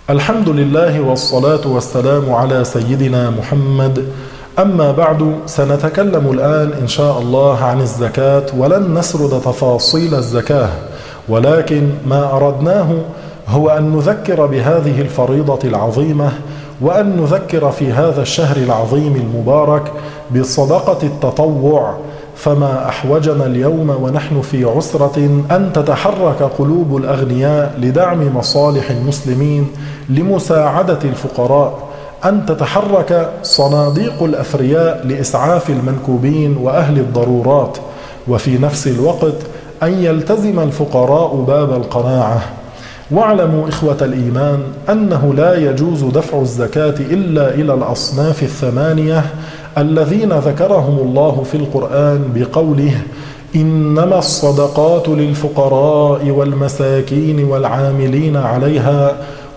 الحمد لله والصلاة والسلام على سيدنا محمد. أما بعد، سنتكلم الآن إن شاء الله عن الزكاة، ولن نسرد تفاصيل الزكاة، ولكن ما أردناه هو أن نذكر بهذه الفريضة العظيمة، وأن نذكر في هذا الشهر العظيم المبارك بصدقة التطوع. فما أحوجنا اليوم ونحن في عسرة أن تتحرك قلوب الأغنياء لدعم مصالح المسلمين، لمساعدة الفقراء، أن تتحرك صناديق الأثرياء لإسعاف المنكوبين وأهل الضرورات، وفي نفس الوقت أن يلتزم الفقراء باب القناعة. واعلموا إخوة الإيمان أنه لا يجوز دفع الزكاة إلا إلى الأصناف الثمانية الذين ذكرهم الله في القرآن بقوله: إنما الصدقات للفقراء والمساكين والعاملين عليها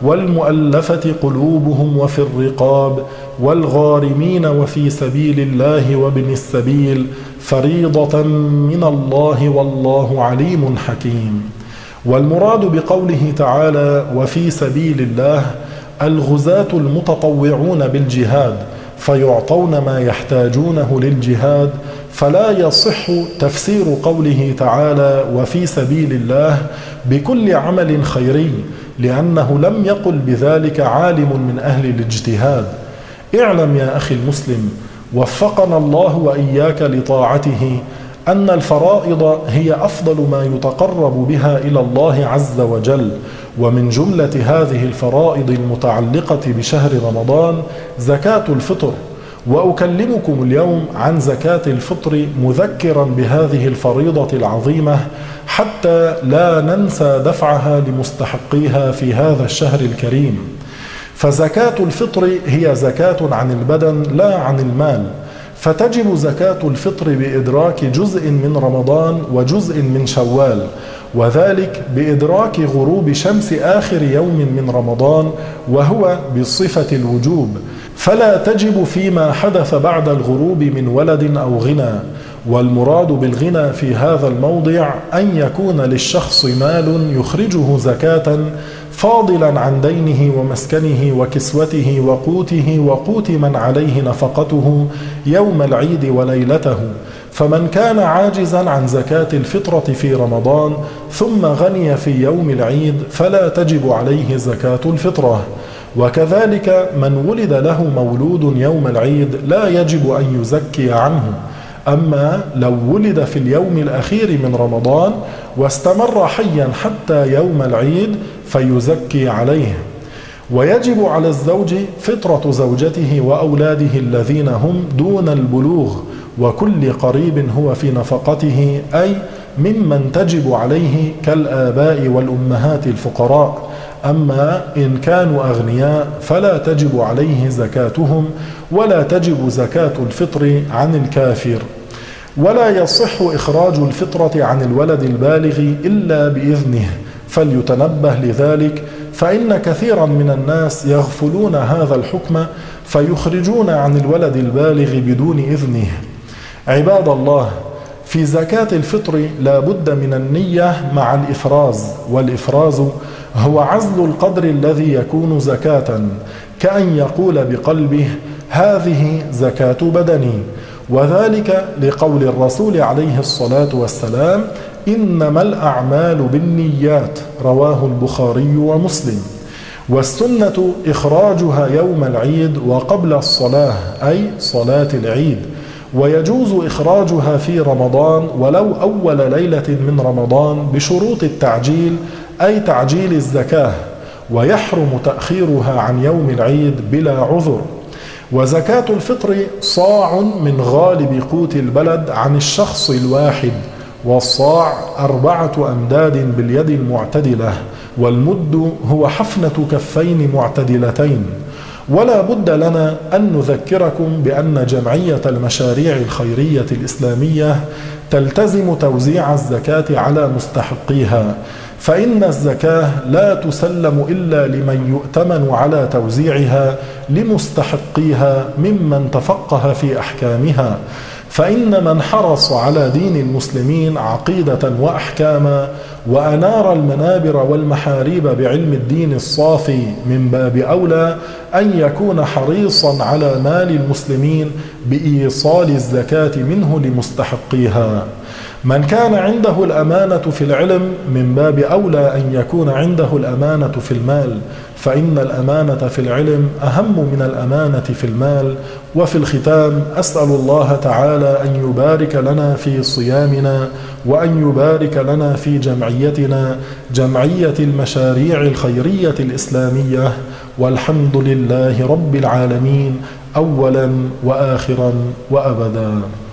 والمؤلفة قلوبهم وفي الرقاب والغارمين وفي سبيل الله وابن السبيل فريضة من الله والله عليم حكيم. والمراد بقوله تعالى وفي سبيل الله الغزاة المتطوعون بالجهاد، فيعطون ما يحتاجونه للجهاد. فلا يصح تفسير قوله تعالى وفي سبيل الله بكل عمل خيري، لأنه لم يقل بذلك عالم من أهل الاجتهاد. اعلم يا أخي المسلم، وفقنا الله وإياك لطاعته، أن الفرائض هي أفضل ما يتقرب بها إلى الله عز وجل. ومن جملة هذه الفرائض المتعلقة بشهر رمضان زكاة الفطر. وأكلمكم اليوم عن زكاة الفطر مذكرا بهذه الفريضة العظيمة، حتى لا ننسى دفعها لمستحقيها في هذا الشهر الكريم. فزكاة الفطر هي زكاة عن البدن لا عن المال، فتجب زكاة الفطر بإدراك جزء من رمضان وجزء من شوال، وذلك بإدراك غروب شمس آخر يوم من رمضان، وهو بصفة الوجوب، فلا تجب فيما حدث بعد الغروب من ولد أو غنى. والمراد بالغنى في هذا الموضع أن يكون للشخص مال يخرجه زكاة فاضلا عن دينه ومسكنه وكسوته وقوته وقوت من عليه نفقته يوم العيد وليلته. فمن كان عاجزا عن زكاة الفطرة في رمضان ثم غني في يوم العيد فلا تجب عليه زكاة الفطرة. وكذلك من ولد له مولود يوم العيد لا يجب أن يزكي عنه. أما لو ولد في اليوم الأخير من رمضان واستمر حيا حتى يوم العيد فيزكي عليه. ويجب على الزوج فطرة زوجته وأولاده الذين هم دون البلوغ، وكل قريب هو في نفقته، أي ممن تجب عليه كالآباء والأمهات الفقراء. أما إن كانوا أغنياء فلا تجب عليه زكاتهم، ولا تجب زكاة الفطر عن الكافر. ولا يصح إخراج الفطرة عن الولد البالغ إلا بإذنه، فليتنبه لذلك، فإن كثيرا من الناس يغفلون هذا الحكم فيخرجون عن الولد البالغ بدون إذنه. عباد الله، في زكاة الفطر لا بد من النية مع الإفراز، والإفراز هو عزل القدر الذي يكون زكاة، كأن يقول بقلبه هذه زكاة بدني، وذلك لقول الرسول عليه الصلاة والسلام إنما الأعمال بالنيات، رواه البخاري ومسلم. والسنة إخراجها يوم العيد وقبل الصلاة، أي صلاة العيد. ويجوز إخراجها في رمضان ولو أول ليلة من رمضان بشروط التعجيل، أي تعجيل الزكاة، ويحرم تأخيرها عن يوم العيد بلا عذر. وزكاة الفطر صاع من غالب قوت البلد عن الشخص الواحد، والصاع 4 أمداد باليد المعتدلة، والمد هو حفنة كفين معتدلتين. ولا بد لنا أن نذكركم بأن جمعية المشاريع الخيرية الإسلامية تلتزم توزيع الزكاة على مستحقيها، فإن الزكاة لا تسلم إلا لمن يؤتمن على توزيعها لمستحقيها ممن تفقه في أحكامها. فإن من حرص على دين المسلمين عقيدة وأحكاما وأنار المنابر والمحاريب بعلم الدين الصافي من باب أولى أن يكون حريصا على مال المسلمين بإيصال الزكاة منه لمستحقيها. من كان عنده الأمانة في العلم من باب أولى أن يكون عنده الأمانة في المال، فإن الأمانة في العلم أهم من الأمانة في المال. وفي الختام أسأل الله تعالى أن يبارك لنا في صيامنا، وأن يبارك لنا في جمعيتنا، جمعية المشاريع الخيرية الإسلامية، والحمد لله رب العالمين أولا وآخرا وأبدا.